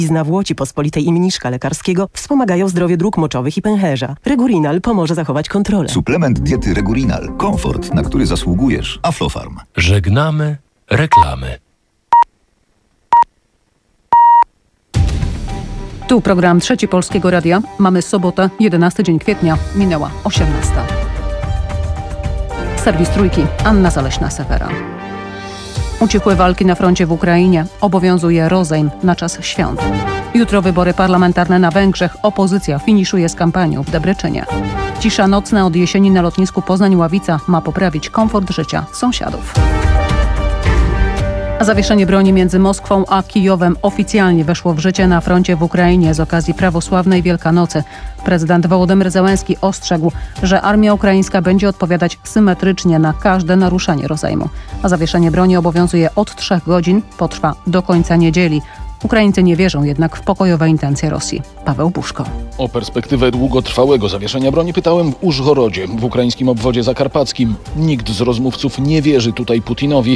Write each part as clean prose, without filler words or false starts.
Izna Włoci Pospolitej i Mniszka Lekarskiego wspomagają zdrowie dróg moczowych i pęcherza. Regurinal pomoże zachować kontrolę. Suplement diety Regurinal. Komfort, na który zasługujesz. Aflofarm. Żegnamy reklamy. Tu program Trzeci Polskiego Radia. Mamy sobotę, 11 dzień kwietnia. Minęła 18. Serwis Trójki. Anna Zaleśna-Sewera. Ucichłe walki na froncie w Ukrainie. Obowiązuje rozejm na czas świąt. Jutro wybory parlamentarne na Węgrzech. Opozycja finiszuje z kampanią w Debreczynie. Cisza nocna od jesieni na lotnisku Poznań-Ławica ma poprawić komfort życia sąsiadów. Zawieszenie broni między Moskwą a Kijowem oficjalnie weszło w życie na froncie w Ukrainie z okazji prawosławnej Wielkanocy. Prezydent Wołodymyr Zełenski ostrzegł, że armia ukraińska będzie odpowiadać symetrycznie na każde naruszenie rozejmu. A zawieszenie broni obowiązuje od 3 godzin, potrwa do końca niedzieli. Ukraińcy nie wierzą jednak w pokojowe intencje Rosji. Paweł Buszko. O perspektywę długotrwałego zawieszenia broni pytałem w Użgorodzie, w ukraińskim obwodzie zakarpackim. Nikt z rozmówców nie wierzy tutaj Putinowi.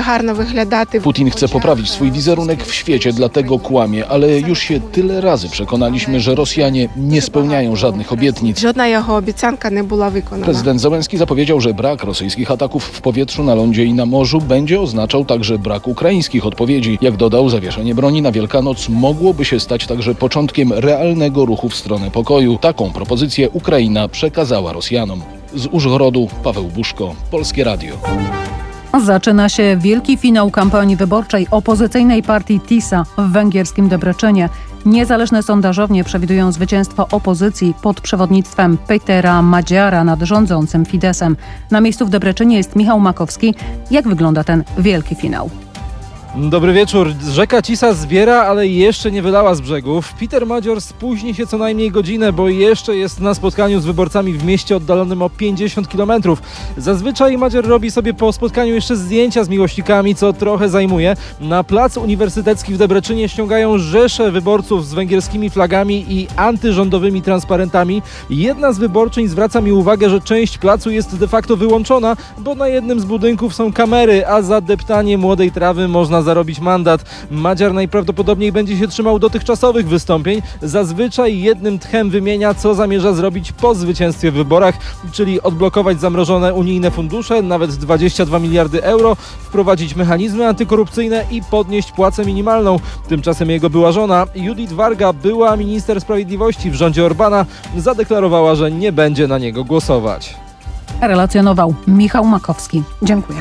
Putin chce poprawić swój wizerunek w świecie, dlatego kłamie, ale już się tyle razy przekonaliśmy, że Rosjanie nie spełniają żadnych obietnic. Żadna jego obiecanka nie była wykonana. Prezydent Zełenski zapowiedział, że brak rosyjskich ataków w powietrzu, na lądzie i na morzu będzie oznaczał także brak ukraińskich odpowiedzi. Jak dodał, zawieszenie broni na Wielkanoc mogłoby się stać także początkiem realnego ruchu w stronę pokoju. Taką propozycję Ukraina przekazała Rosjanom. Z Użgorodu Paweł Buszko, Polskie Radio. Zaczyna się wielki finał kampanii wyborczej opozycyjnej partii TISA w węgierskim Debreczynie. Niezależne sondażownie przewidują zwycięstwo opozycji pod przewodnictwem Petera Madziara nad rządzącym Fideszem. Na miejscu w Debreczynie jest Michał Makowski. Jak wygląda ten wielki finał? Dobry wieczór. Rzeka Tisa zbiera, ale jeszcze nie wylała z brzegów. Peter Madziar spóźni się co najmniej godzinę, bo jeszcze jest na spotkaniu z wyborcami w mieście oddalonym o 50 km. Zazwyczaj Madziar robi sobie po spotkaniu jeszcze zdjęcia z miłośnikami, co trochę zajmuje. Na plac uniwersytecki w Debreczynie ściągają rzesze wyborców z węgierskimi flagami i antyrządowymi transparentami. Jedna z wyborczyń zwraca mi uwagę, że część placu jest de facto wyłączona, bo na jednym z budynków są kamery, a za deptanie młodej trawy można zarobić mandat. Madziar najprawdopodobniej będzie się trzymał dotychczasowych wystąpień. Zazwyczaj jednym tchem wymienia, co zamierza zrobić po zwycięstwie w wyborach, czyli odblokować zamrożone unijne fundusze, nawet 22 miliardy euro, wprowadzić mechanizmy antykorupcyjne i podnieść płacę minimalną. Tymczasem jego była żona, Judith Varga, była minister sprawiedliwości w rządzie Orbana, zadeklarowała, że nie będzie na niego głosować. Relacjonował Michał Makowski. Dziękuję.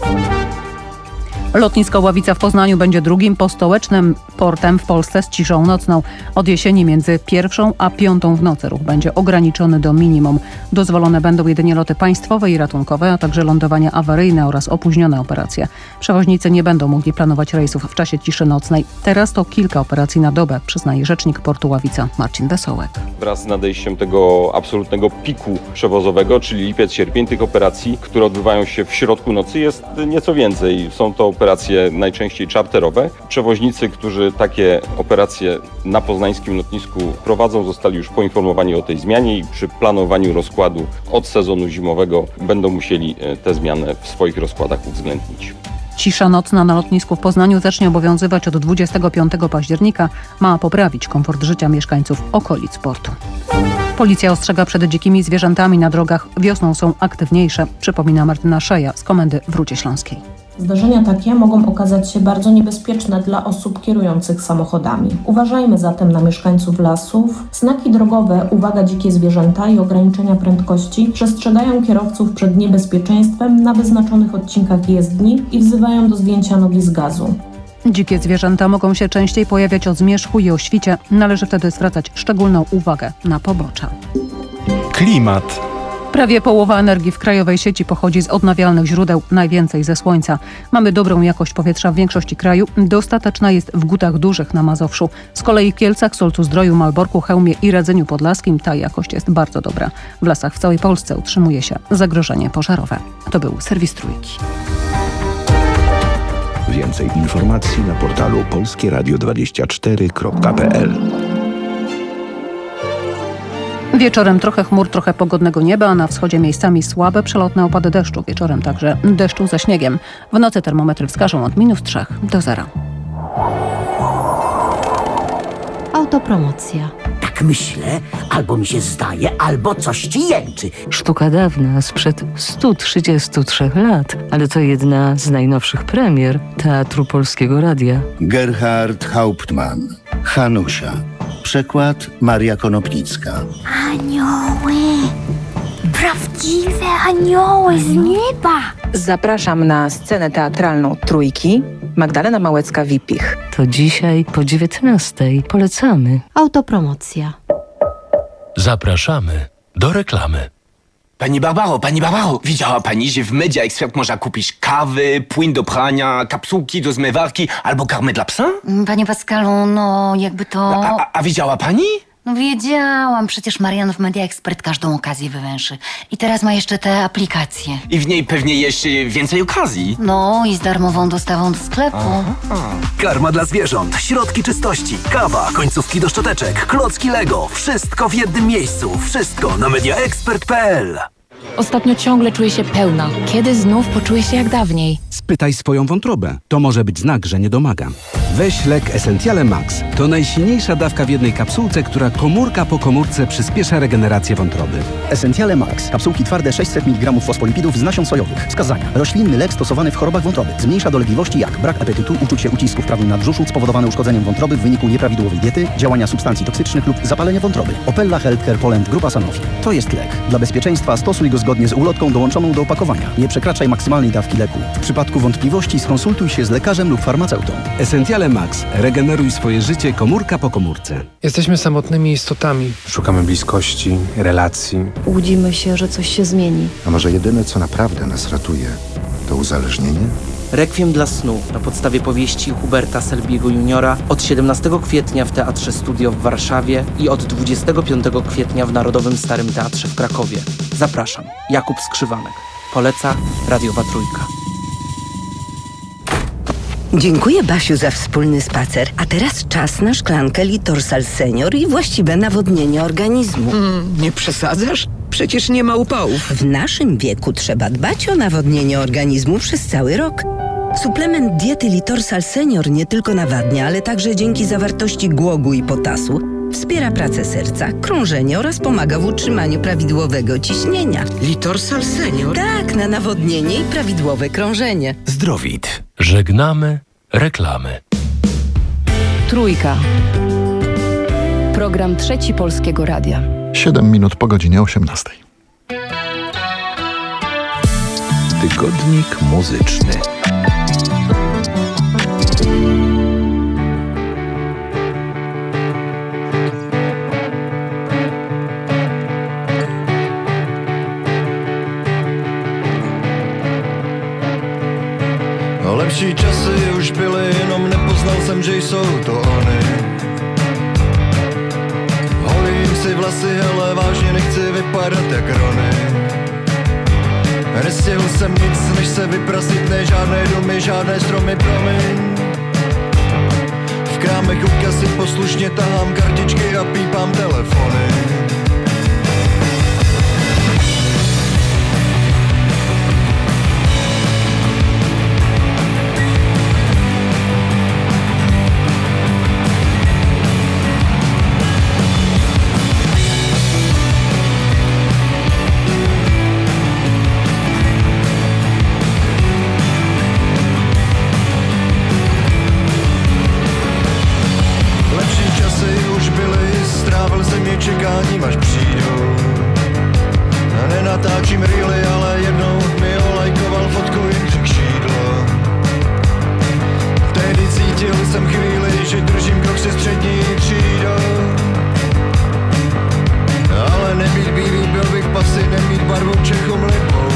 Lotnisko Ławica w Poznaniu będzie drugim postołecznym portem w Polsce z ciszą nocną. Od jesieni między 1 a 5 w nocy ruch będzie ograniczony do minimum. Dozwolone będą jedynie loty państwowe i ratunkowe, a także lądowania awaryjne oraz opóźnione operacje. Przewoźnicy nie będą mogli planować rejsów w czasie ciszy nocnej. Teraz to kilka operacji na dobę, przyznaje rzecznik portu Ławica Marcin Wesołek. Wraz z nadejściem tego absolutnego piku przewozowego, czyli lipiec, sierpień, tych operacji, które odbywają się w środku nocy, jest nieco więcej. Są to operacje najczęściej czarterowe. Przewoźnicy, którzy takie operacje na poznańskim lotnisku prowadzą, zostali już poinformowani o tej zmianie i przy planowaniu rozkładu od sezonu zimowego będą musieli te zmiany w swoich rozkładach uwzględnić. Cisza nocna na lotnisku w Poznaniu zacznie obowiązywać od 25 października. Ma poprawić komfort życia mieszkańców okolic portu. Policja ostrzega przed dzikimi zwierzętami na drogach. Wiosną są aktywniejsze, przypomina Martyna Szeja z Komendy w Rudzie Śląskiej. Zdarzenia takie mogą okazać się bardzo niebezpieczne dla osób kierujących samochodami. Uważajmy zatem na mieszkańców lasów. Znaki drogowe, uwaga dzikie zwierzęta i ograniczenia prędkości przestrzegają kierowców przed niebezpieczeństwem na wyznaczonych odcinkach jezdni i wzywają do zdjęcia nogi z gazu. Dzikie zwierzęta mogą się częściej pojawiać o zmierzchu i o świcie. Należy wtedy zwracać szczególną uwagę na pobocza. Klimat. Prawie połowa energii w krajowej sieci pochodzi z odnawialnych źródeł, najwięcej ze słońca. Mamy dobrą jakość powietrza w większości kraju, dostateczna jest w Gutach Dużych na Mazowszu. Z kolei w Kielcach, Solcu-Zdroju, Malborku, Chełmie i Radzyniu Podlaskim ta jakość jest bardzo dobra. W lasach w całej Polsce utrzymuje się zagrożenie pożarowe. To był serwis Trójki. Więcej informacji na portalu polskieradio24.pl. Wieczorem trochę chmur, trochę pogodnego nieba, a na wschodzie miejscami słabe przelotne opady deszczu. Wieczorem także deszczu ze śniegiem. W nocy termometry wskażą od -3 do 0. Autopromocja. Tak myślę, albo mi się zdaje, albo coś ci jęczy. Sztuka dawna, sprzed 133 lat, ale to jedna z najnowszych premier Teatru Polskiego Radia. Gerhard Hauptmann, Hanusia. Przekład Maria Konopnicka. Anioły! Prawdziwe anioły z nieba! Zapraszam na scenę teatralną Trójki. Magdalena Małecka-Wipich. To dzisiaj po 19:00. Polecamy. Autopromocja. Zapraszamy do reklamy. Pani Barbaro, widziała pani, że w Media Expert można kupić kawy, płyn do prania, kapsułki do zmywarki albo karmę dla psa? Panie Pascalu, no jakby to... A widziała pani? No wiedziałam, przecież Marian w Media Expert każdą okazję wywęszy. I teraz ma jeszcze te aplikacje. I w niej pewnie jeszcze więcej okazji. No i z darmową dostawą do sklepu. Karma dla zwierząt, środki czystości, kawa, końcówki do szczoteczek, klocki Lego. Wszystko w jednym miejscu. Wszystko na mediaexpert.pl. Ostatnio ciągle czuję się pełna. Kiedy znów poczuję się jak dawniej? Spytaj swoją wątrobę. To może być znak, że nie domaga. Weź lek Essentiale Max. To najsilniejsza dawka w jednej kapsułce, która komórka po komórce przyspiesza regenerację wątroby. Essentiale Max. Kapsułki twarde 600 mg fosfolipidów z nasion sojowych. Wskazania. Roślinny lek stosowany w chorobach wątroby. Zmniejsza dolegliwości jak brak apetytu, uczucie ucisku w prawym nadbrzuszu spowodowane uszkodzeniem wątroby w wyniku nieprawidłowej diety, działania substancji toksycznych lub zapalenie wątroby. Opella Healthcare Poland Grupa Sanofi. To jest lek. Dla bezpieczeństwa stosuj go zgodnie z ulotką dołączoną do opakowania. Nie przekraczaj maksymalnej dawki leku. W przypadku wątpliwości skonsultuj się z lekarzem lub farmaceutą. Essentiale Max. Regeneruj swoje życie komórka po komórce. Jesteśmy samotnymi istotami. Szukamy bliskości, relacji. Łudzimy się, że coś się zmieni. A może jedyne, co naprawdę nas ratuje, to uzależnienie? Rekwiem dla snu na podstawie powieści Huberta Selbiego Juniora od 17 kwietnia w Teatrze Studio w Warszawie i od 25 kwietnia w Narodowym Starym Teatrze w Krakowie. Zapraszam. Jakub Skrzywanek. Poleca Radiowa Trójka. Dziękuję, Basiu, za wspólny spacer. A teraz czas na szklankę Litorsal Senior i właściwe nawodnienie organizmu. Nie przesadzasz? Przecież nie ma upałów. W naszym wieku trzeba dbać o nawodnienie organizmu przez cały rok. Suplement diety Litorsal Senior nie tylko nawadnia, ale także dzięki zawartości głogu i potasu wspiera pracę serca, krążenie oraz pomaga w utrzymaniu prawidłowego ciśnienia. Litorsal Senior? Tak, na nawodnienie i prawidłowe krążenie. Zdrowit. Żegnamy reklamy. Trójka. Program Trzeci Polskiego Radia. 7 minut po godzinie 18. Tygodnik muzyczny. No lepší časy už byly, jenom nepoznal jsem, že jsou to ony. Holím si vlasy, hele, vážně nechci vypadat jak Rony. Nestihl jsem nic, než se vyprasit, ne žádné domy, žádné stromy, promiň. V krámech u kasy poslušně tahám kartičky a pípám telefony. Čekáním, až přijdou. Nenatáčím reely, ale jednou mi olajkoval fotku Jindřich Šídlo. Tehdy cítil jsem chvíli, že držím krok se střední třídou. Ale nebýt bílý, byl bych pasy, nemít barvu Čechom lipou.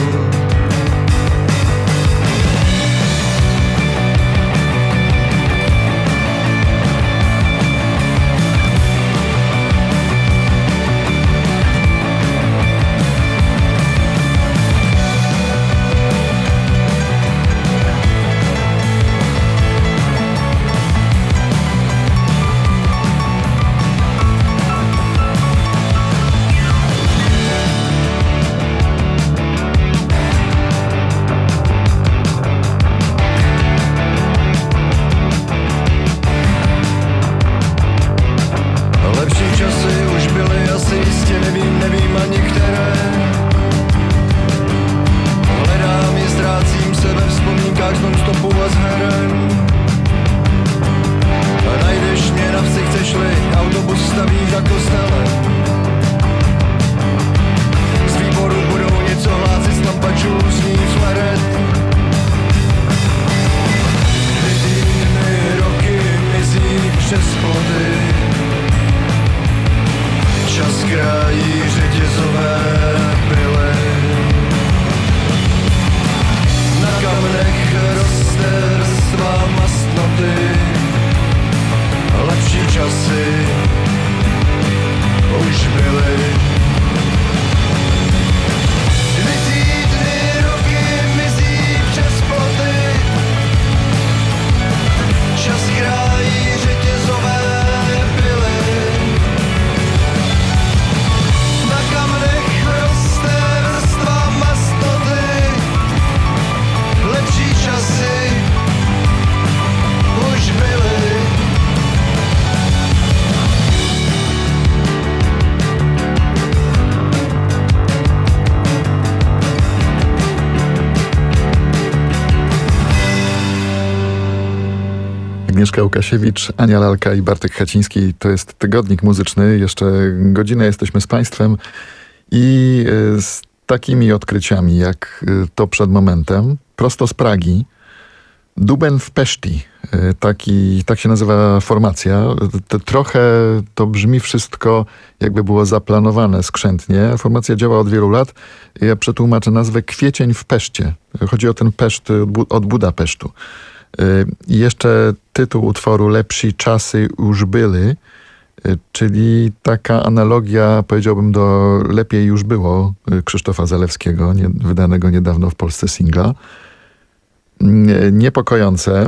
Agnieszka Łukasiewicz, Ania Lalka i Bartek Chaciński. To jest Tygodnik Muzyczny. Jeszcze godzinę jesteśmy z Państwem i z takimi odkryciami jak to przed momentem. Prosto z Pragi. Duben w Peszti. Tak się nazywa formacja. Trochę to brzmi wszystko, jakby było zaplanowane skrzętnie. Formacja działa od wielu lat. Ja przetłumaczę nazwę Kwiecień w Peszcie. Chodzi o ten Peszt od Budapesztu. I jeszcze tytuł utworu Lepsi czasy już były, czyli taka analogia, powiedziałbym, do Lepiej już było Krzysztofa Zalewskiego, wydanego niedawno w Polsce singla. Niepokojące,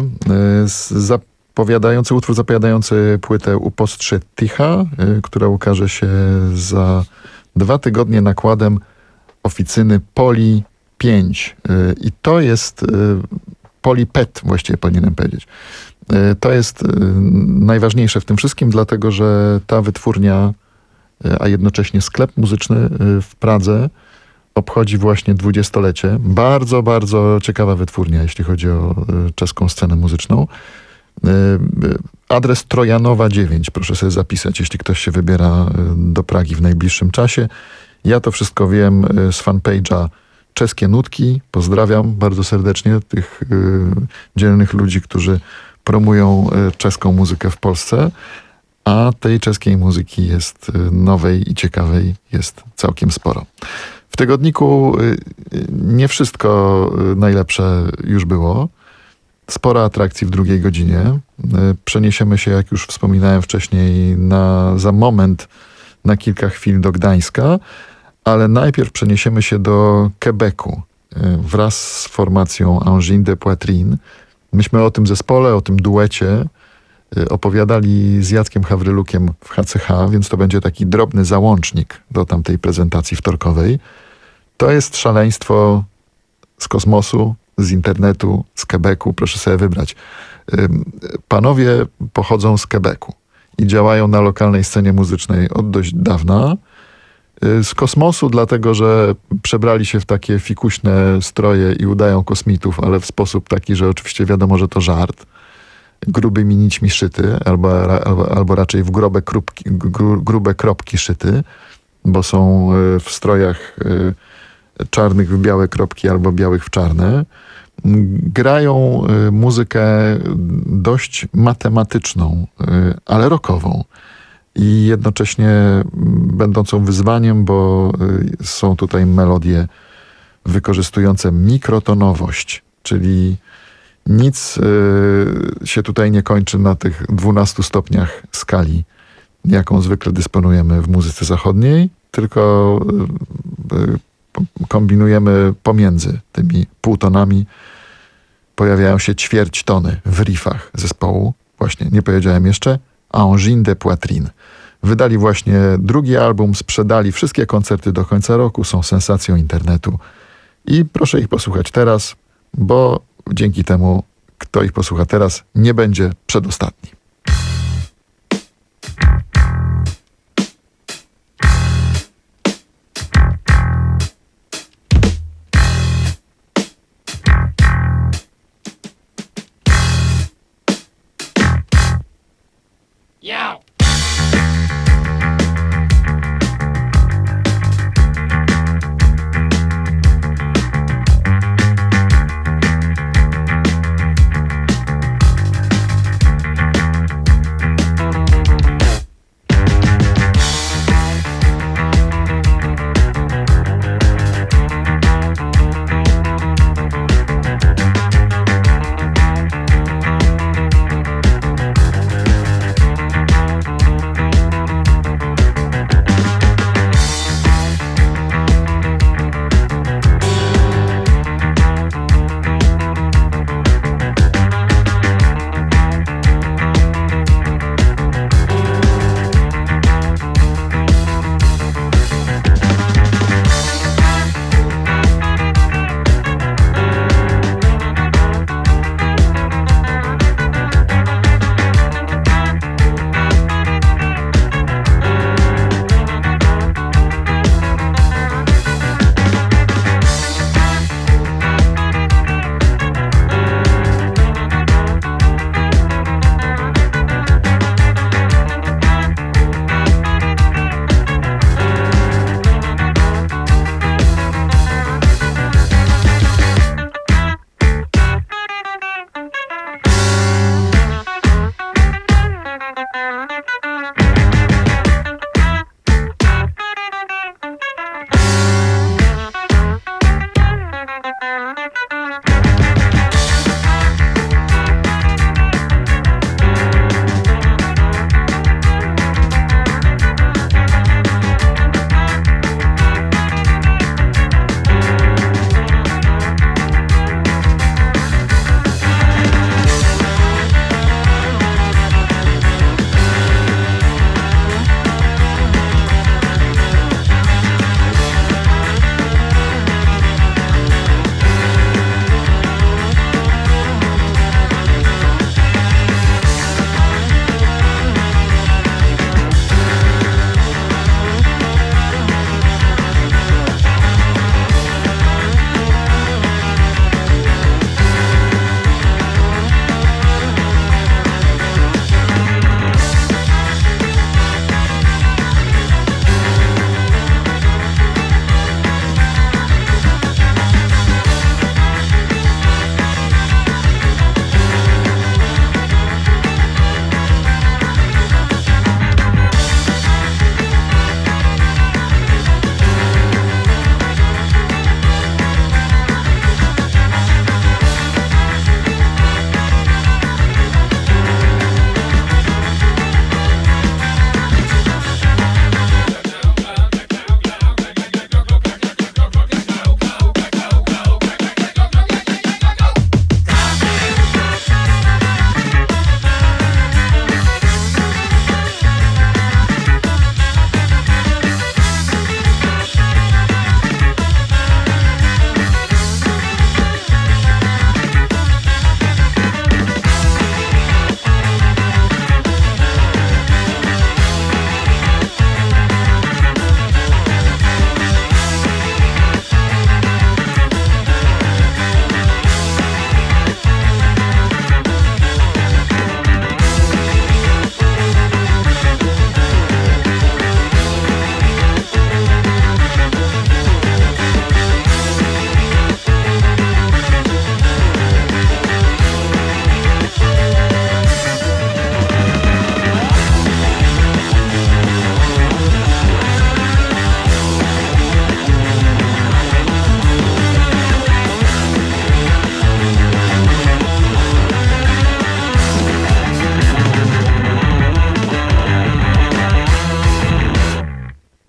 utwór zapowiadający płytę Upostrze Ticha, która ukaże się za 2 tygodnie nakładem Oficyny Poli 5. I to jest Poli PET, właściwie powinienem powiedzieć. To jest najważniejsze w tym wszystkim, dlatego że ta wytwórnia, a jednocześnie sklep muzyczny w Pradze obchodzi właśnie 20-lecie. Bardzo, bardzo ciekawa wytwórnia, jeśli chodzi o czeską scenę muzyczną. Adres Trojanowa 9, proszę sobie zapisać, jeśli ktoś się wybiera do Pragi w najbliższym czasie. Ja to wszystko wiem z fanpage'a Czeskie Nutki. Pozdrawiam bardzo serdecznie tych dzielnych ludzi, którzy promują czeską muzykę w Polsce. A tej czeskiej muzyki jest nowej i ciekawej jest całkiem sporo. W tygodniku nie wszystko najlepsze już było. Sporo atrakcji w drugiej godzinie. Przeniesiemy się, jak już wspominałem wcześniej, za moment, na kilka chwil do Gdańska, ale najpierw przeniesiemy się do Quebecu wraz z formacją Engine de Poitrine. Myśmy o tym zespole, o tym duecie opowiadali z Jackiem Hawrylukiem w HCH, więc to będzie taki drobny załącznik do tamtej prezentacji wtorkowej. To jest szaleństwo z kosmosu, z internetu, z Quebecu. Proszę sobie wybrać. Panowie pochodzą z Quebecu i działają na lokalnej scenie muzycznej od dość dawna. Z kosmosu, dlatego że przebrali się w takie fikuśne stroje i udają kosmitów, ale w sposób taki, że oczywiście wiadomo, że to żart. Grubymi nićmi szyty, albo raczej w grube kropki szyty, bo są w strojach czarnych w białe kropki albo białych w czarne. Grają muzykę dość matematyczną, ale rockową i jednocześnie będącą wyzwaniem, bo są tutaj melodie wykorzystujące mikrotonowość, czyli nic się tutaj nie kończy na tych 12 stopniach skali, jaką zwykle dysponujemy w muzyce zachodniej, tylko kombinujemy pomiędzy tymi półtonami. Pojawiają się ćwierćtony w riffach zespołu. Właśnie, nie powiedziałem jeszcze, Engine de Poitrine. Wydali właśnie drugi album, sprzedali wszystkie koncerty do końca roku, są sensacją internetu. I proszę ich posłuchać teraz, bo dzięki temu, kto ich posłucha teraz, nie będzie przedostatni.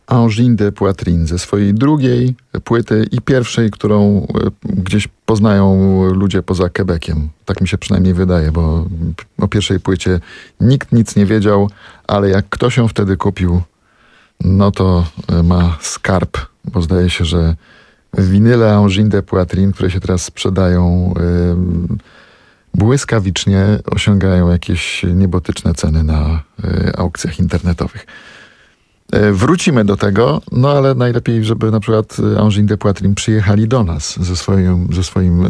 Angine de Poitrine ze swojej drugiej płyty i pierwszej, którą gdzieś poznają ludzie poza Quebeciem. Tak mi się przynajmniej wydaje, bo o pierwszej płycie nikt nic nie wiedział, ale jak ktoś ją wtedy kupił, no to ma skarb, bo zdaje się, że winyle Angine de Poitrine, które się teraz sprzedają, błyskawicznie osiągają jakieś niebotyczne ceny na aukcjach internetowych. Wrócimy do tego, no ale najlepiej, żeby na przykład Angine de Poitrine przyjechali do nas ze swoim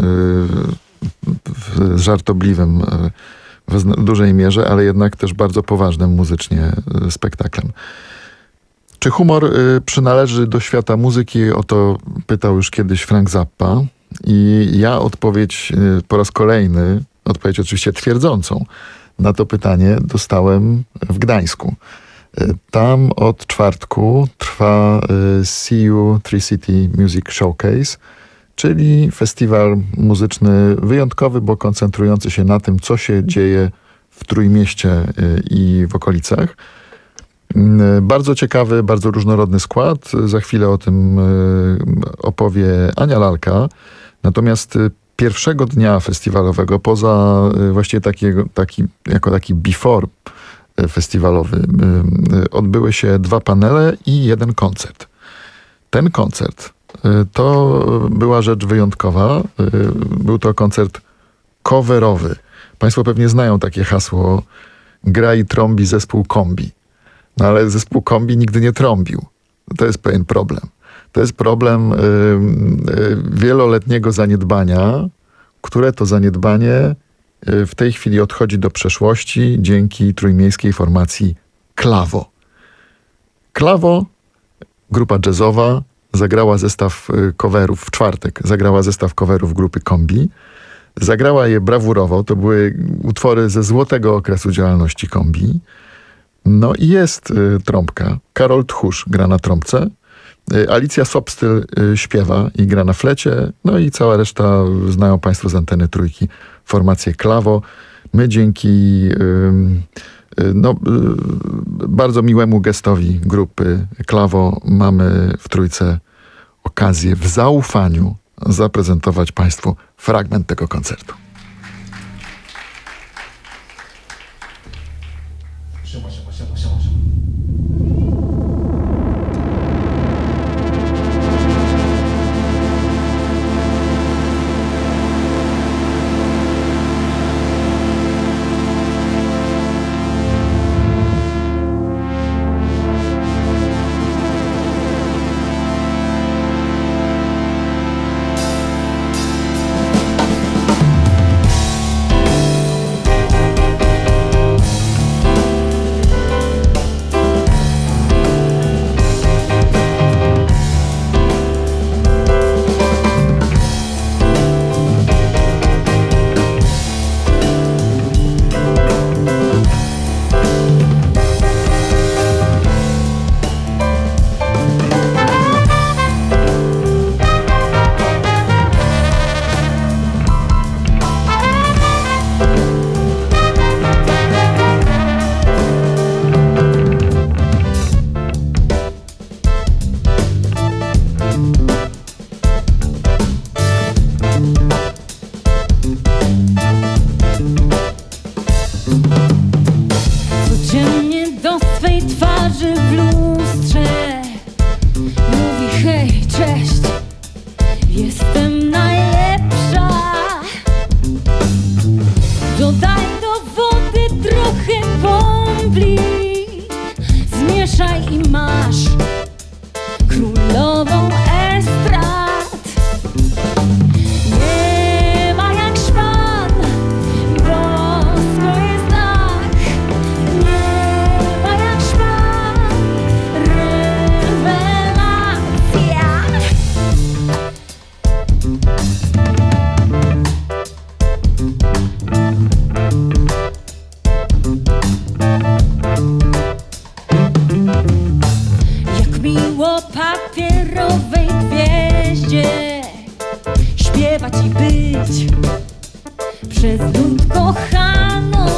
żartobliwym w dużej mierze, ale jednak też bardzo poważnym muzycznie spektaklem. Czy humor przynależy do świata muzyki? O to pytał już kiedyś Frank Zappa i ja odpowiedź po raz kolejny, odpowiedź oczywiście twierdzącą na to pytanie dostałem w Gdańsku. Tam od czwartku trwa CU Three City Music Showcase, czyli festiwal muzyczny wyjątkowy, bo koncentrujący się na tym, co się dzieje w Trójmieście i w okolicach. Bardzo ciekawy, bardzo różnorodny skład. Za chwilę o tym opowie Ania Lalka. Natomiast pierwszego dnia festiwalowego, poza właściwie taki before festiwalowy, odbyły się 2 panele i 1 koncert. Ten koncert to była rzecz wyjątkowa. Był to koncert coverowy. Państwo pewnie znają takie hasło: gra i trąbi zespół kombi. No ale zespół kombi nigdy nie trąbił. To jest pewien problem. To jest problem wieloletniego zaniedbania, które to zaniedbanie w tej chwili odchodzi do przeszłości dzięki trójmiejskiej formacji Klawo. Klawo, grupa jazzowa, zagrała zestaw coverów w czwartek. Zagrała zestaw coverów grupy Kombi. Zagrała je brawurowo. To były utwory ze złotego okresu działalności Kombi. No i jest trąbka. Karol Tchórz gra na trąbce. Alicja Sobstyl śpiewa i gra na flecie. No i cała reszta znają Państwo z Anteny Trójki. Formację Klawo. My dzięki bardzo miłemu gestowi grupy Klawo mamy w Trójce okazję w zaufaniu zaprezentować Państwu fragment tego koncertu.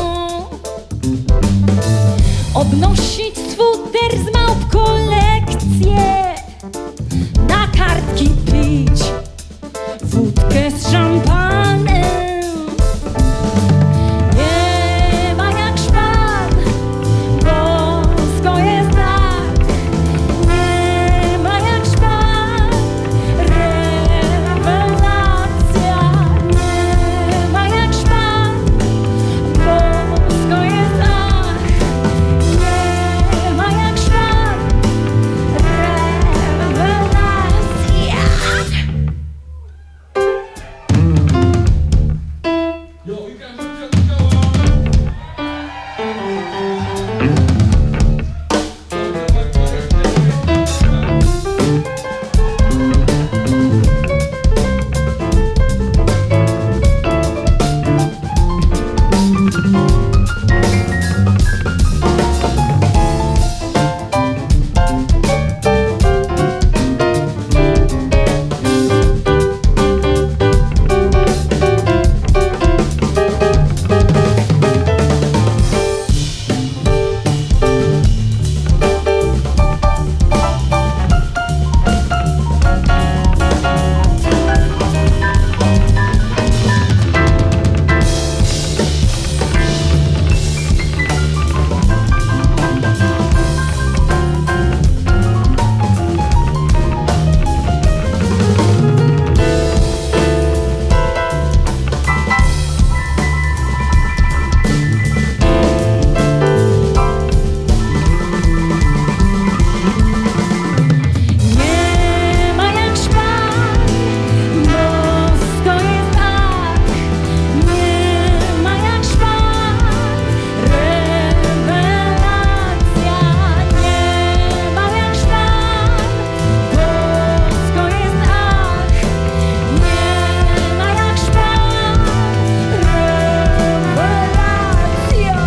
Obnosić sfuter z małp kolekcji. rewelacje, na kartki pić, wódkę z szampanem. Nie ma jak szpan, bosko jest tak. Nie ma jak szpan, rewelacja. Nie ma jak szpan, bosko jest tak. Nie ma jak szpan, rewelacja. Nie ma jak szpan, bosko jest tak. Nie ma jak szpan, rewelacja. Nie ma jak szpan, bosko jest tak. Nie ma jak szpan, rewelacja.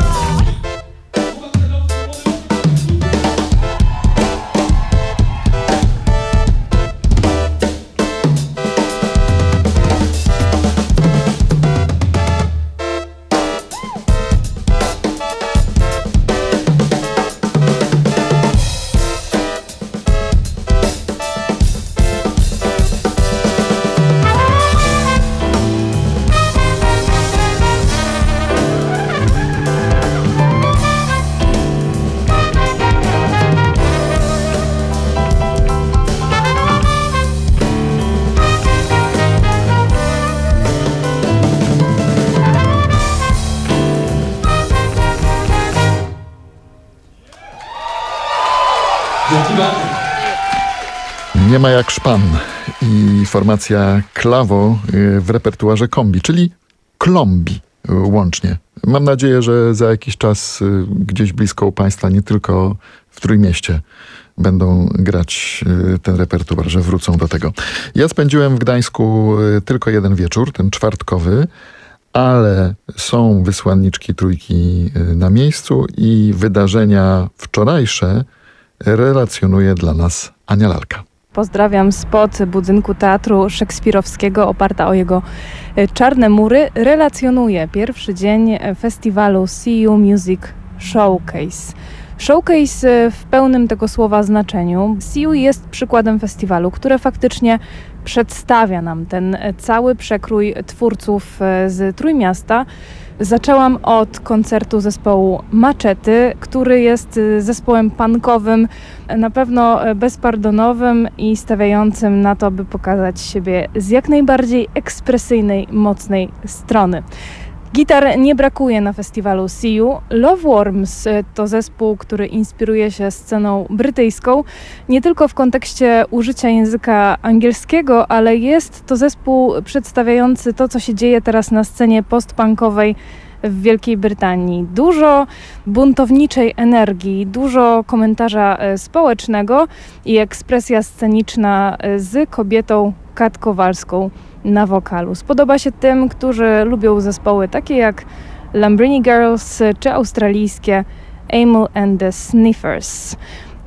Nie ma jak szpan i formacja Klawo w repertuarze kombi, czyli klombi łącznie. Mam nadzieję, że za jakiś czas gdzieś blisko u Państwa, nie tylko w Trójmieście, będą grać ten repertuar, że wrócą do tego. Ja spędziłem w Gdańsku tylko jeden wieczór, ten czwartkowy, ale są wysłanniczki Trójki na miejscu i wydarzenia wczorajsze relacjonuje dla nas Ania Lalka. Pozdrawiam spod budynku Teatru Szekspirowskiego, oparta o jego czarne mury. Relacjonuje pierwszy dzień festiwalu CU Music Showcase. Showcase w pełnym tego słowa znaczeniu. CU jest przykładem festiwalu, które faktycznie przedstawia nam ten cały przekrój twórców z Trójmiasta. Zaczęłam od koncertu zespołu Maczety, który jest zespołem punkowym, na pewno bezpardonowym i stawiającym na to, by pokazać siebie z jak najbardziej ekspresyjnej, mocnej strony. Gitar nie brakuje na festiwalu CU. Loveworms to zespół, który inspiruje się sceną brytyjską, nie tylko w kontekście użycia języka angielskiego, ale jest to zespół przedstawiający to, co się dzieje teraz na scenie postpunkowej w Wielkiej Brytanii. Dużo buntowniczej energii, dużo komentarza społecznego i ekspresja sceniczna z kobietą Kat Kowalską na wokalu. Spodoba się tym, którzy lubią zespoły takie jak Lambrini Girls czy australijskie Amyl and the Sniffers.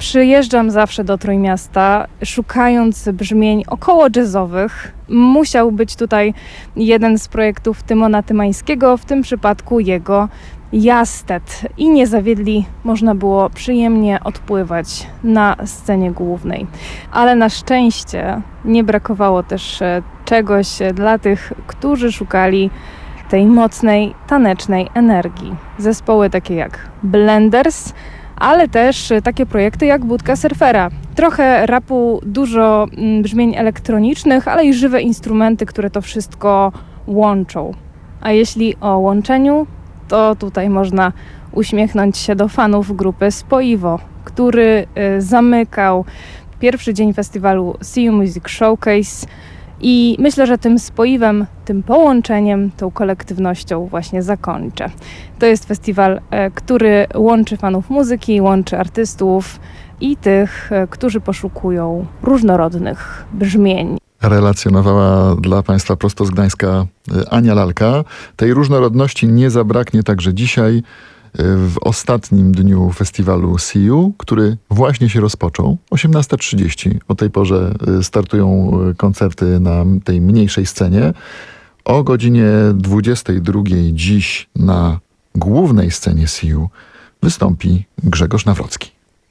Przyjeżdżam zawsze do Trójmiasta, szukając brzmień około jazzowych. Musiał być tutaj jeden z projektów Tymona Tymańskiego, w tym przypadku jego Jastet. I nie zawiedli, można było przyjemnie odpływać na scenie głównej. Ale na szczęście nie brakowało też czegoś dla tych, którzy szukali tej mocnej, tanecznej energii. Zespoły takie jak Blenders, ale też takie projekty jak Budka Surfera. Trochę rapu, dużo brzmień elektronicznych, ale i żywe instrumenty, które to wszystko łączą. A jeśli o łączeniu, to tutaj można uśmiechnąć się do fanów grupy Spoiwo, który zamykał pierwszy dzień festiwalu See You Music Showcase i myślę, że tym spoiwem, tym połączeniem, tą kolektywnością właśnie zakończę. To jest festiwal, który łączy fanów muzyki, łączy artystów i tych, którzy poszukują różnorodnych brzmień. Relacjonowała dla Państwa prosto z Gdańska Ania Lalka. Tej różnorodności nie zabraknie także dzisiaj w ostatnim dniu festiwalu See You, który właśnie się rozpoczął. 18:30. O tej porze startują koncerty na tej mniejszej scenie. O godzinie 22:00 dziś na głównej scenie See You wystąpi Grzegorz Nawrocki.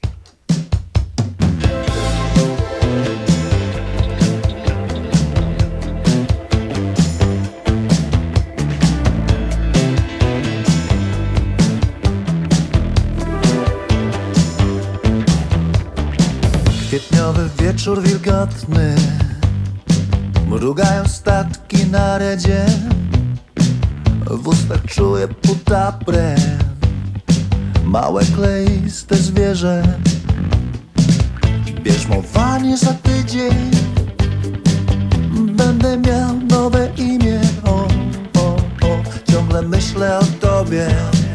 Kwietniowy wieczór wilgotny, mrugają statki na redzie. W ustach czuję putaprę, małe kleiste zwierzę. Bierzmowanie za tydzień, będę miał nowe imię. Ciągle myślę o tobie,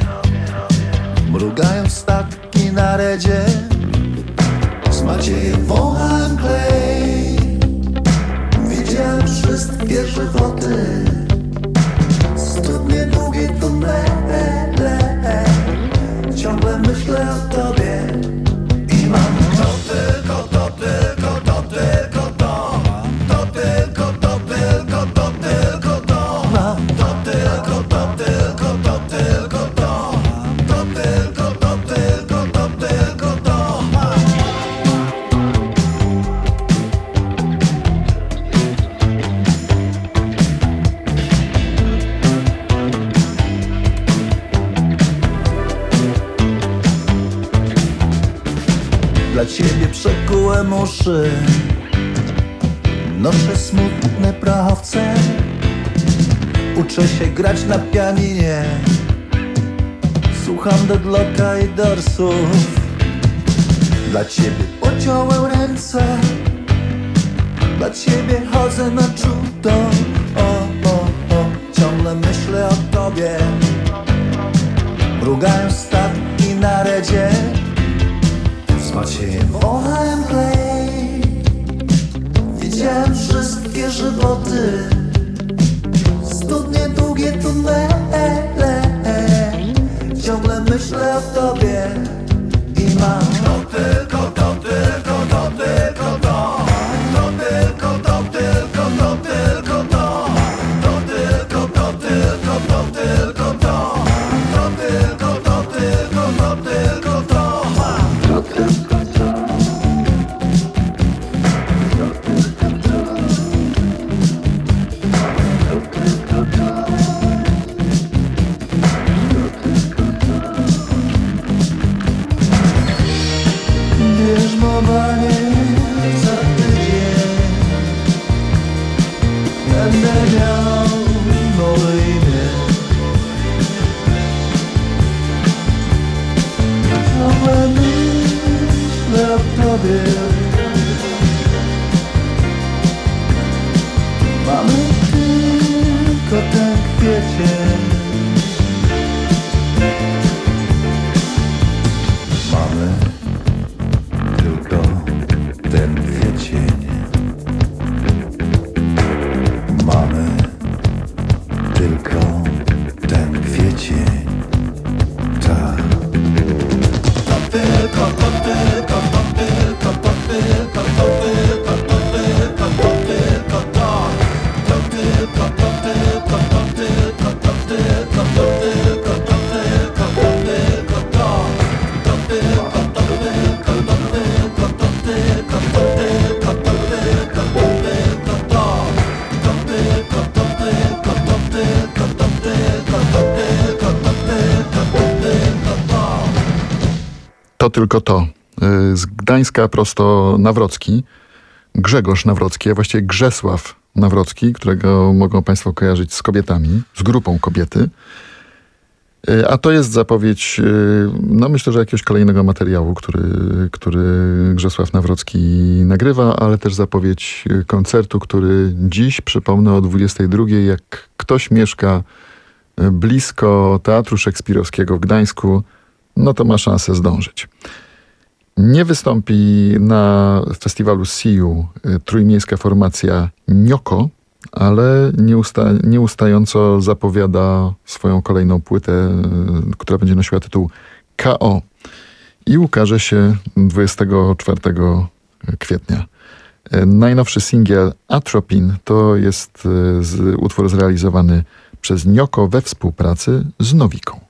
mrugają statki na redzie. Z Maciejem wąchałem klej, widziałem wszystkie żywoty. Studnie, długie tunele, ciągle myślę o tobie. I mam to tylko, to tylko, to tylko to. To tylko, to tylko, to tylko to. Mam to tylko, to tylko, to tylko to. To tylko, to tylko, to tylko to. Dla ciebie przekułem uszy, noszę smutne prachowce. Uczę się grać na pianinie, słucham Deadlocka i Dorsów. Dla ciebie pociąłem ręce, dla ciebie chodzę na judo. Ciągle myślę o tobie, mrugają statki na redzie. Z Maciejem wąchałem klej, widziałem wszystkie żywoty. Studnie, długie tunele, ciągle myślę o tobie. I mam to tylko, to tylko, to tylko to. To tylko, to tylko, to tylko to. To tylko, to tylko, to tylko to. To tylko, to tylko, to tylko to. To tylko. Bierzmowanie za tydzień, będę miał nowe imię. Ciągle myślę o tobie. Mamy tylko ten kwiecień. Mamy tylko ten kwiecień. Mamy tylko ten kwiecień. Tak. To tylko, to tylko, to tylko to. Z Gdańska prosto Nawrocki. Grzegorz Nawrocki, a właściwie Grzesław Nawrocki, którego mogą państwo kojarzyć z kobietami, z grupą Kobiety. A to jest zapowiedź, no myślę, że jakiegoś kolejnego materiału, który Grzesław Nawrocki nagrywa, ale też zapowiedź koncertu, który dziś, przypomnę, o 22:00, jak ktoś mieszka blisko Teatru Szekspirowskiego w Gdańsku, no to ma szansę zdążyć. Nie wystąpi na festiwalu SIU trójmiejska formacja Nioko, ale nieustająco zapowiada swoją kolejną płytę, która będzie nosiła tytuł K.O. i ukaże się 24 kwietnia. Najnowszy singiel Atropin to jest utwór zrealizowany przez Nioko we współpracy z Nowiką.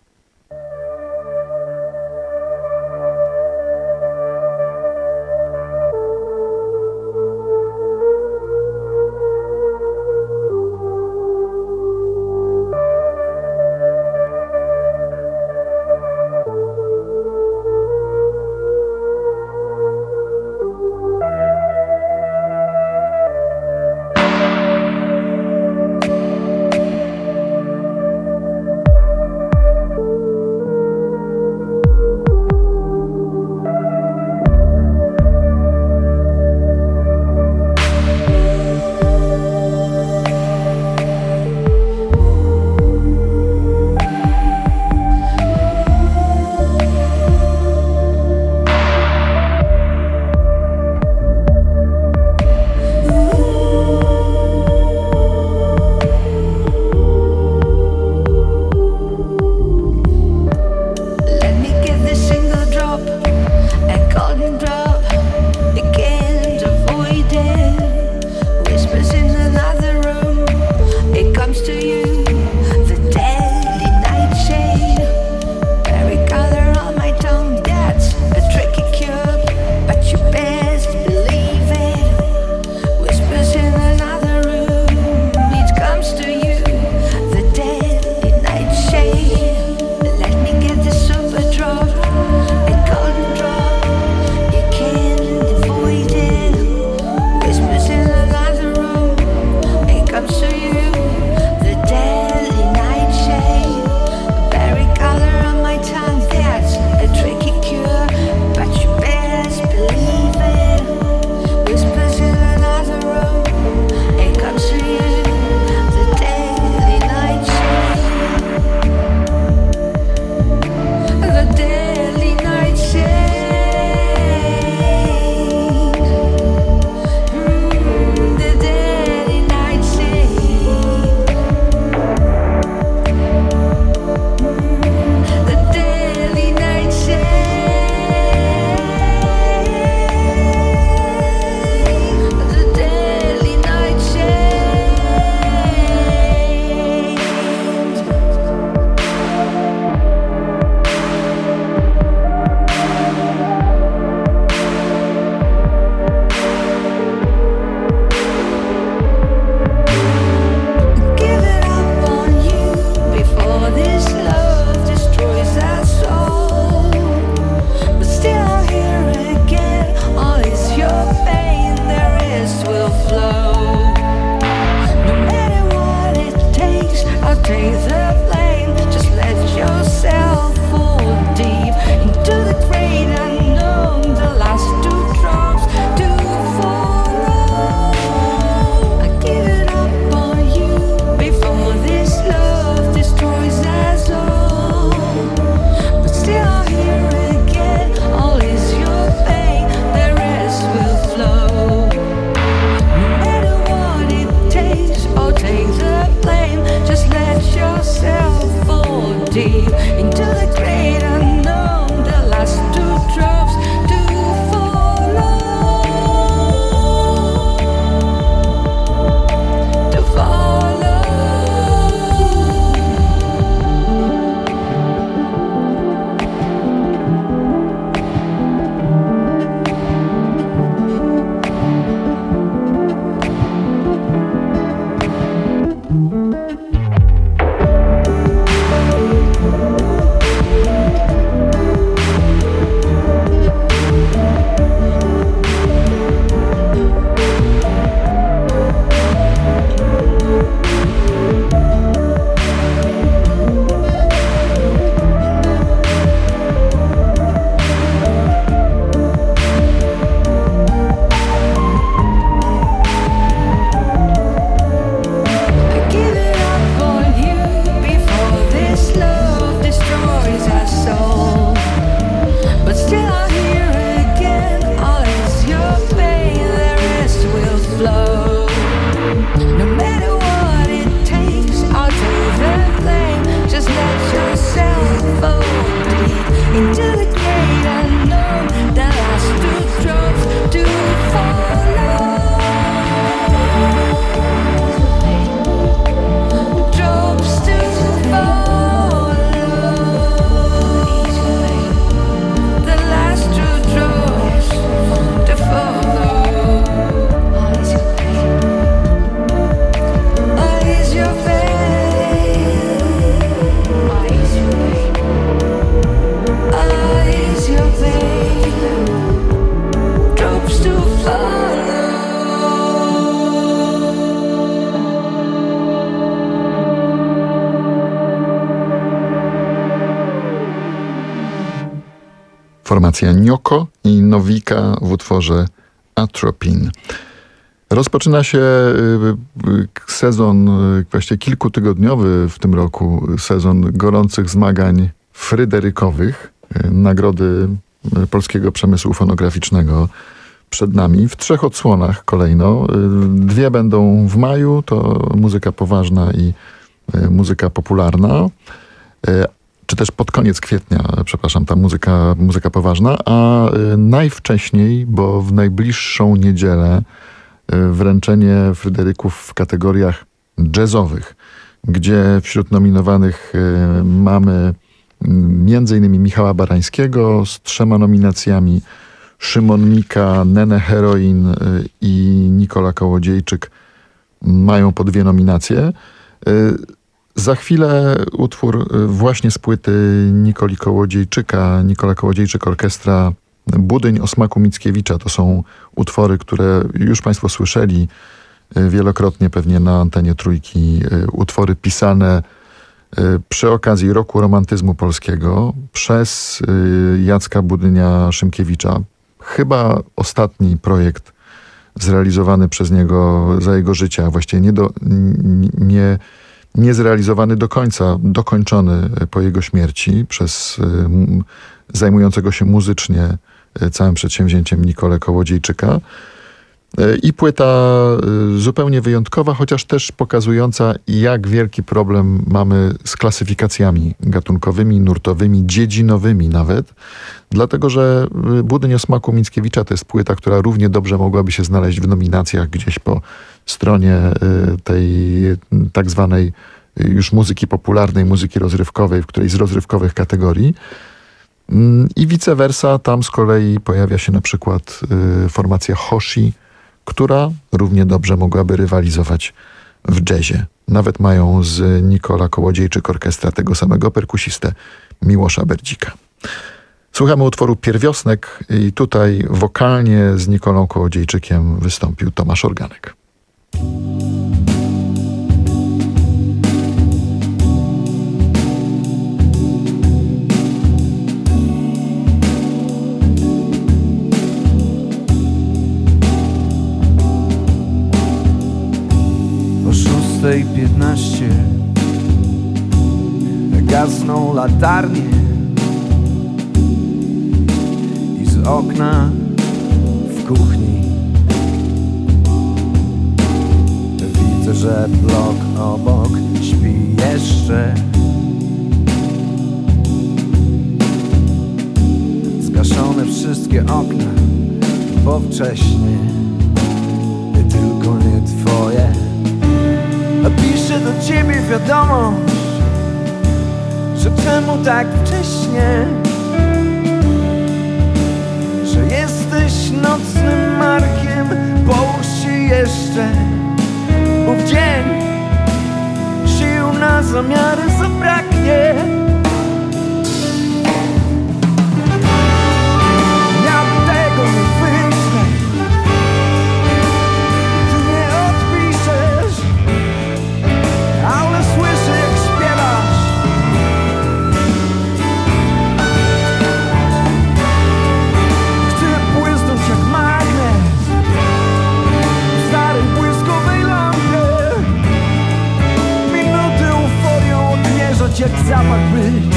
Formacja Nioko i Nowika w utworze Atropine. Rozpoczyna się sezon właściwie kilkutygodniowy w tym roku, sezon gorących zmagań fryderykowych, nagrody polskiego przemysłu fonograficznego przed nami w 3 odsłonach kolejno. 2 będą w maju, to muzyka poważna i muzyka popularna, czy też pod koniec kwietnia, przepraszam, ta muzyka poważna, a najwcześniej, bo w najbliższą niedzielę wręczenie Fryderyków w kategoriach jazzowych, gdzie wśród nominowanych mamy m.in. Michała Barańskiego z 3 nominacjami, Szymon Mika, Nene Heroin i Nikola Kołodziejczyk mają po 2 nominacje. Za chwilę utwór właśnie z płyty Nikoli Kołodziejczyka, Nikola Kołodziejczyk Orkiestra Budyń o smaku Mickiewicza. To są utwory, które już Państwo słyszeli wielokrotnie pewnie na antenie Trójki. Utwory pisane przy okazji Roku Romantyzmu Polskiego przez Jacka Budynia-Szymkiewicza. Chyba ostatni projekt zrealizowany przez niego za jego życia, a właściwie nie zrealizowany do końca, dokończony po jego śmierci przez zajmującego się muzycznie całym przedsięwzięciem Nikolę Kołodziejczyka. I płyta zupełnie wyjątkowa, chociaż też pokazująca, jak wielki problem mamy z klasyfikacjami gatunkowymi, nurtowymi, dziedzinowymi nawet. Dlatego, że Budyń o smaku Mickiewicza to jest płyta, która równie dobrze mogłaby się znaleźć w nominacjach gdzieś po stronie tej tak zwanej już muzyki popularnej, muzyki rozrywkowej, w którejś z rozrywkowych kategorii. I vice versa, tam z kolei pojawia się na przykład formacja Hoshi, która równie dobrze mogłaby rywalizować w jazzie. Nawet mają z Nikola Kołodziejczyk Orkiestra tego samego perkusistę Miłosza Berdzika. Słuchamy utworu Pierwiosnek i tutaj wokalnie z Nikolą Kołodziejczykiem wystąpił Tomasz Organek. O 6:15 gasną latarnie i z okna w kuchni widzę, że blok obok śpi jeszcze. Zgaszone wszystkie okna, bo wcześnie tylko nie twoje. Piszę do ciebie wiadomość, że czemu tak wcześnie, że jesteś nocnym markiem. Połóż się jeszcze, bo w dzień sił na zamiary zabraknie. Ja tego nie wyślę, ty nie odpiszesz, ale słyszę, jak śpiewasz. Chcę błysnąć jak magnes w starej błyskowej lampie. Minuty euforią odmierzać jak zapach być,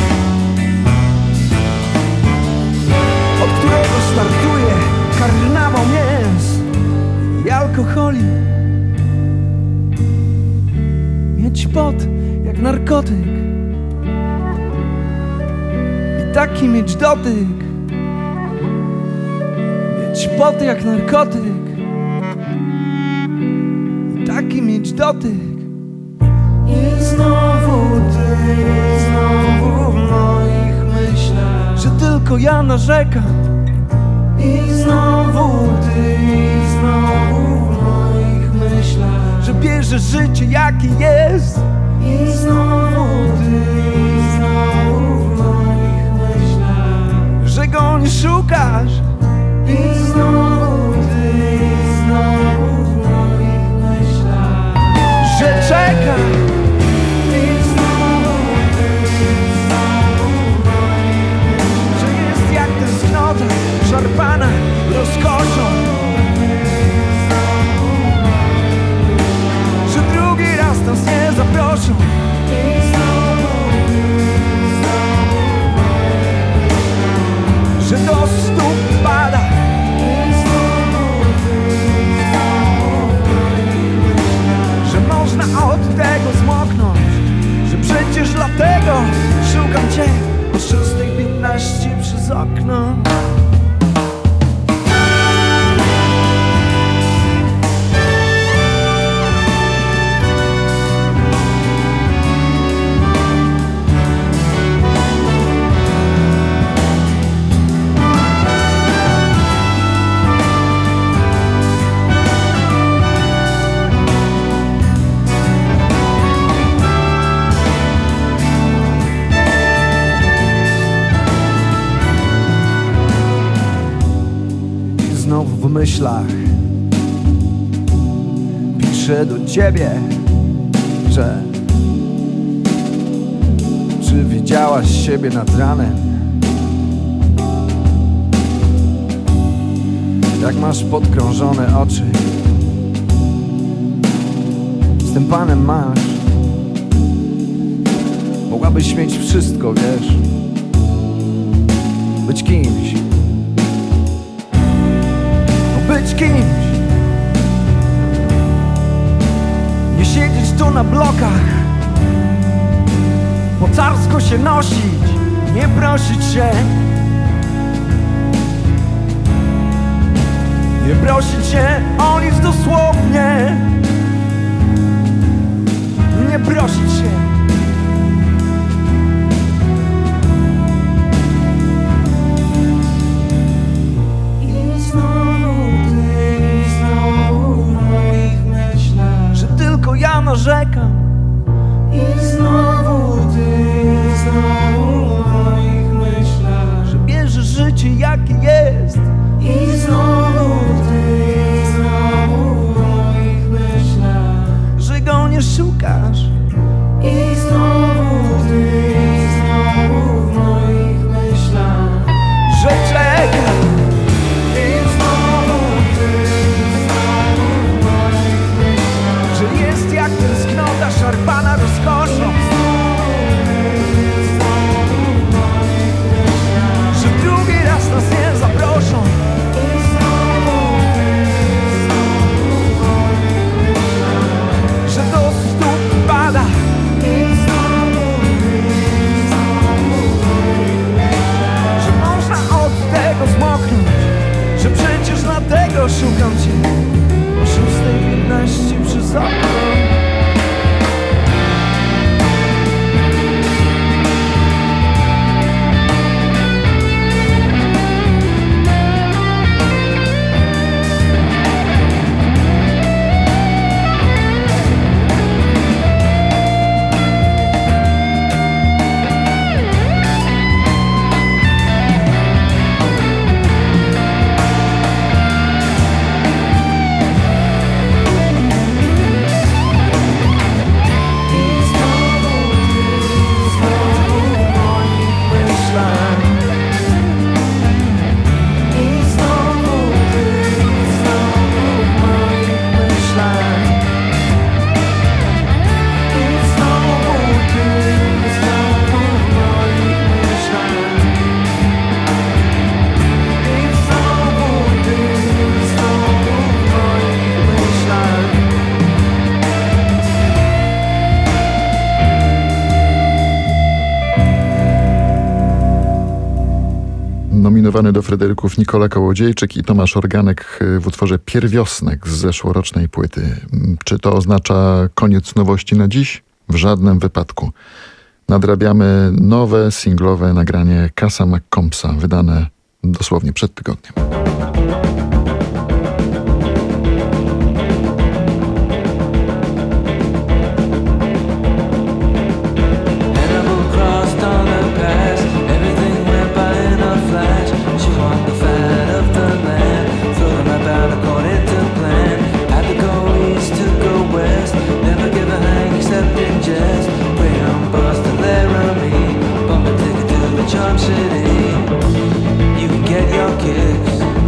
od którego startuje karnawał mięs i alkoholi. Mieć pot jak narkotyk i taki mieć dotyk. Mieć pot jak narkotyk i taki mieć dotyk. I znowu ty, i znowu w moich myślach, że tylko ja narzekam. I znowu ty, i znowu w moich myślach, że bierze życie jakie jest. I znowu ty, i znowu w moich myślach, że go nie szukasz. I znowu ty, i znowu w moich myślach, że czekasz. I znowu ty, i znowu w moich myślach, że jest jak tęsknota. znowu w myślach. Piszę do ciebie, że czy widziałaś siebie nad ranem? Jak masz podkrążone oczy, z tym panem masz. Mogłabyś mieć wszystko, wiesz, być kimś, no być kimś. Nie siedzieć tu na blokach, mocarsko się nosić, nie prosić się, nie prosić się o nic dosłownie, nie prosić się. I znowu w moich myślach, że tylko ja narzekam. I znowu w moich myślach, że bierzesz życie jakie jest. I znowu w moich myślach, że go nie szukasz. I znowu w moich myślach, że czekasz. I znowu w moich myślach, że jest jak tęsknota szarpana rozkoszą. Że drugi raz nas nie zaproszą. Że do stóp pada. Że można od tego zmoknąć. Że przecież dlatego szukam cię o 6:15 przez okno. Nominowany do Fryderyków Nikola Kołodziejczyk i Tomasz Organek w utworze Pierwiosnek z zeszłorocznej płyty. Czy to oznacza koniec nowości na dziś? W żadnym wypadku. Nadrabiamy nowe singlowe nagranie Casa McCombsa, wydane dosłownie przed tygodniem. Charm City, you can get your kicks.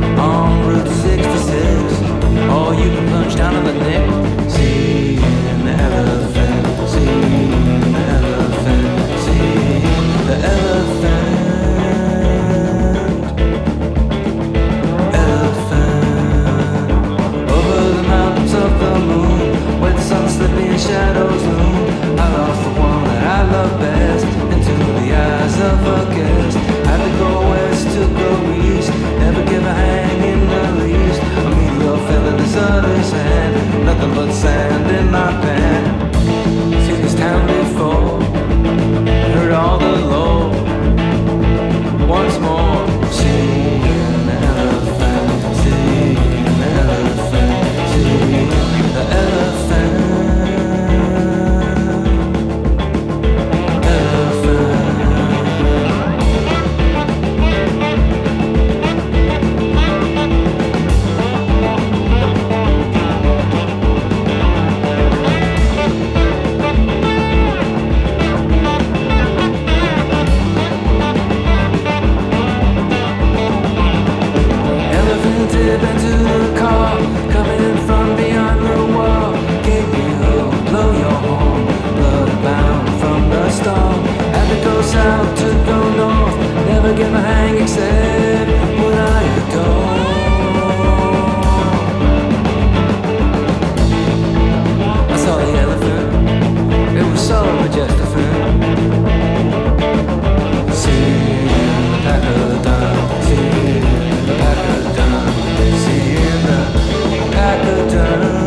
step into the car, coming from beyond the wall. Gabriel, blow your horn, bloodbound from the storm. Had to go south to go north, never get my hang except what I adore. I saw the elephant, it was so majestic. See the pack of done, see the pack of done, see the pack of done.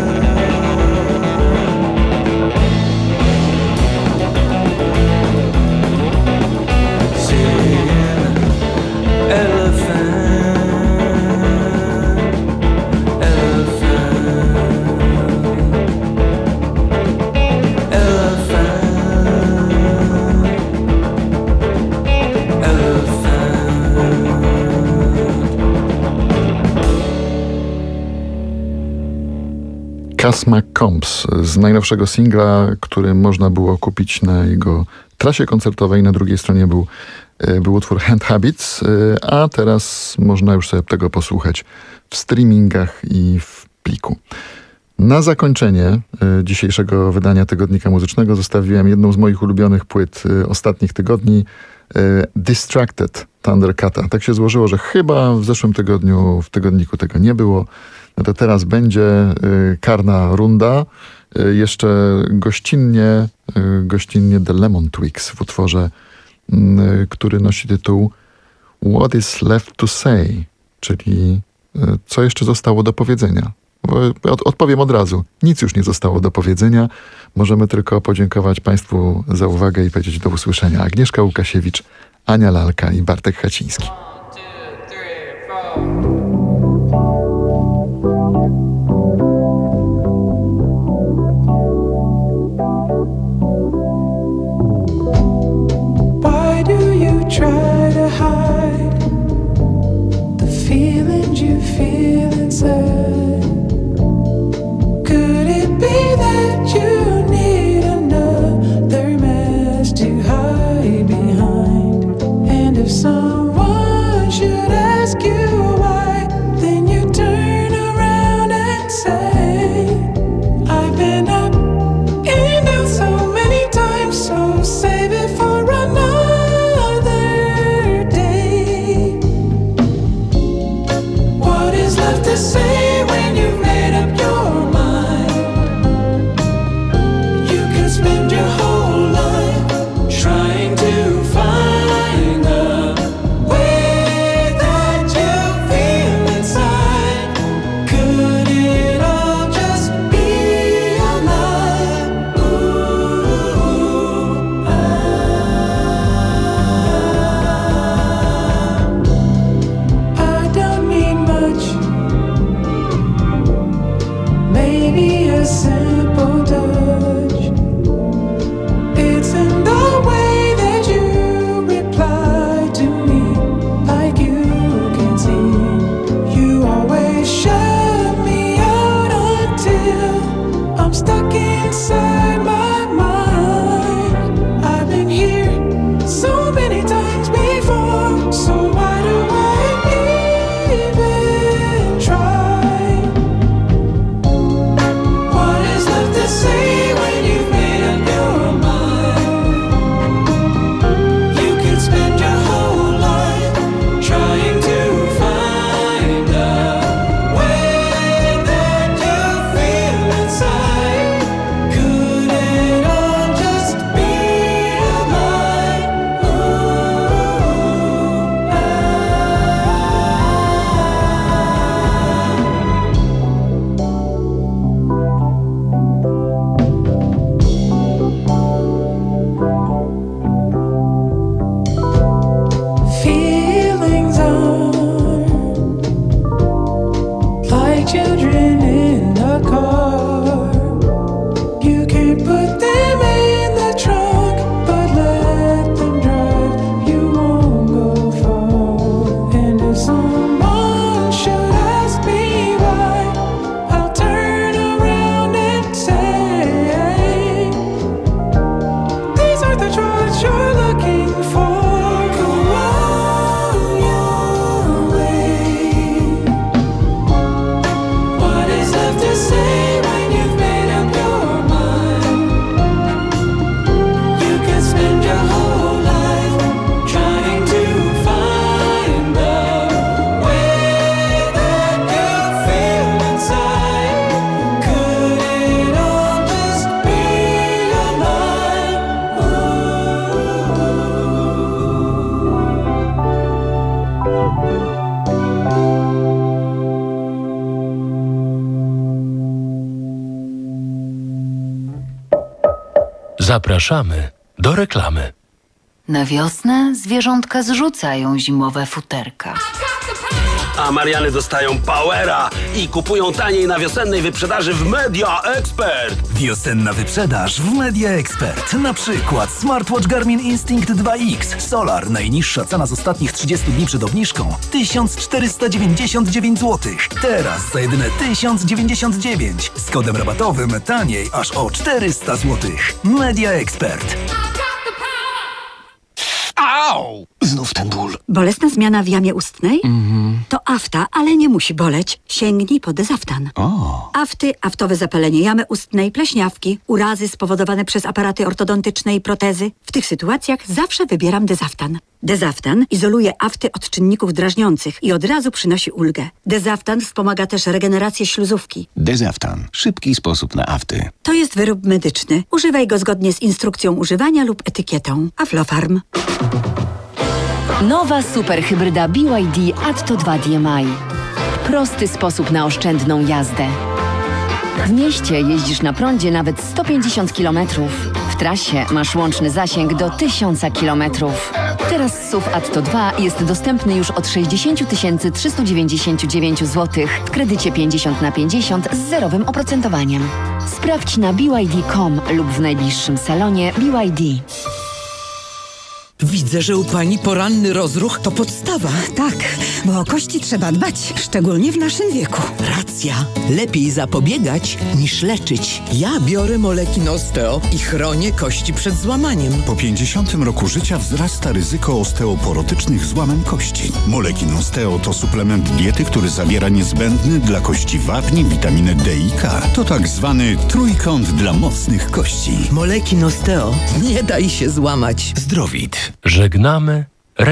Cass McCombs z najnowszego singla, który można było kupić na jego trasie koncertowej. Na drugiej stronie był utwór Hand Habits, a teraz można już sobie tego posłuchać w streamingach i w pliku. Na zakończenie dzisiejszego wydania Tygodnika Muzycznego zostawiłem jedną z moich ulubionych płyt ostatnich tygodni, Distracted Thundercata. Tak się złożyło, że chyba w zeszłym tygodniu w tygodniku tego nie było. No to teraz będzie karna runda. Jeszcze gościnnie The Lemon Twigs w utworze, który nosi tytuł What is left to say? Czyli co jeszcze zostało do powiedzenia? Odpowiem od razu. Nic już nie zostało do powiedzenia. Możemy tylko podziękować Państwu za uwagę i powiedzieć do usłyszenia. Agnieszka Łukasiewicz, Ania Lalka i Bartek Haciński. Try to hide the feelings you feel inside. Could it be that you need another mask to hide behind? And if someone should ask you why, then you turn around and say, I've been up and down so many times, so save it for another. To say when you've made up your mind, you could spend your whole life trying to find a way that you feel inside. Could it all just be a lie? Ooh, I don't need much. Maybe a simple touch. It's in the way that you reply to me, like you can see. You always shut me out until I'm stuck inside my mind. I've been here so many times before, so why do I even try? Say when you've made up your mind, you could spend your whole life trying to find a way that you feel inside. Could it all just be a lie? Feelings are like children in a car. You can't put them in the trunk, but let them drive. You won't go far. And if someone should ask me why, I'll turn around and say, these aren't the joys you're looking for. Go on your way. Zapraszamy do reklamy. Na wiosnę zwierzątka zrzucają zimowe futerka. A Mariany dostają powera i kupują taniej na wiosennej wyprzedaży w Media Expert. Wiosenna wyprzedaż w Media Expert. Na przykład smartwatch Garmin Instinct 2X Solar. Najniższa cena z ostatnich 30 dni przed obniżką 1499 zł. Teraz za jedyne 1099. Z kodem rabatowym taniej aż o 400 zł. Media Expert. Au! Znów ten ból. Bolesna zmiana w jamie ustnej? To afta, ale nie musi boleć. Sięgnij po Dezaftan. Afty, aftowe zapalenie jamy ustnej, pleśniawki, urazy spowodowane przez aparaty ortodontyczne i protezy. W tych sytuacjach zawsze wybieram Dezaftan. Dezaftan izoluje afty od czynników drażniących i od razu przynosi ulgę. Dezaftan wspomaga też regenerację śluzówki. Dezaftan. Szybki sposób na afty. To jest wyrób medyczny. Używaj go zgodnie z instrukcją używania lub etykietą. Aflofarm. Nowa superhybryda BYD Atto 2 DMI. Prosty sposób na oszczędną jazdę. W mieście jeździsz na prądzie nawet 150 km. W trasie masz łączny zasięg do 1000 km. Teraz SUV Atto 2 jest dostępny już od 60 399 zł w kredycie 50/50 z zerowym oprocentowaniem. Sprawdź na BYD.com lub w najbliższym salonie BYD. Widzę, że u pani poranny rozruch to podstawa. Tak, bo o kości trzeba dbać, szczególnie w naszym wieku. Racja. Lepiej zapobiegać niż leczyć. Ja biorę Molekin Osteo i chronię kości przed złamaniem. Po 50 roku życia wzrasta ryzyko osteoporotycznych złamań kości. Molekin Osteo to suplement diety, który zawiera niezbędny dla kości wapń, witaminę D i K. To tak zwany trójkąt dla mocnych kości. Molekin Osteo. Nie daj się złamać. Zdrowit. Żegnamy